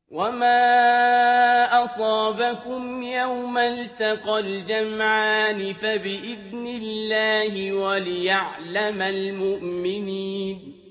وَمَا أَصَابَكُمْ يَوْمَ الْتَقَى الْجَمْعَانِ فَبِإِذْنِ اللَّهِ وَلِيَعْلَمَ الْمُؤْمِنِينَ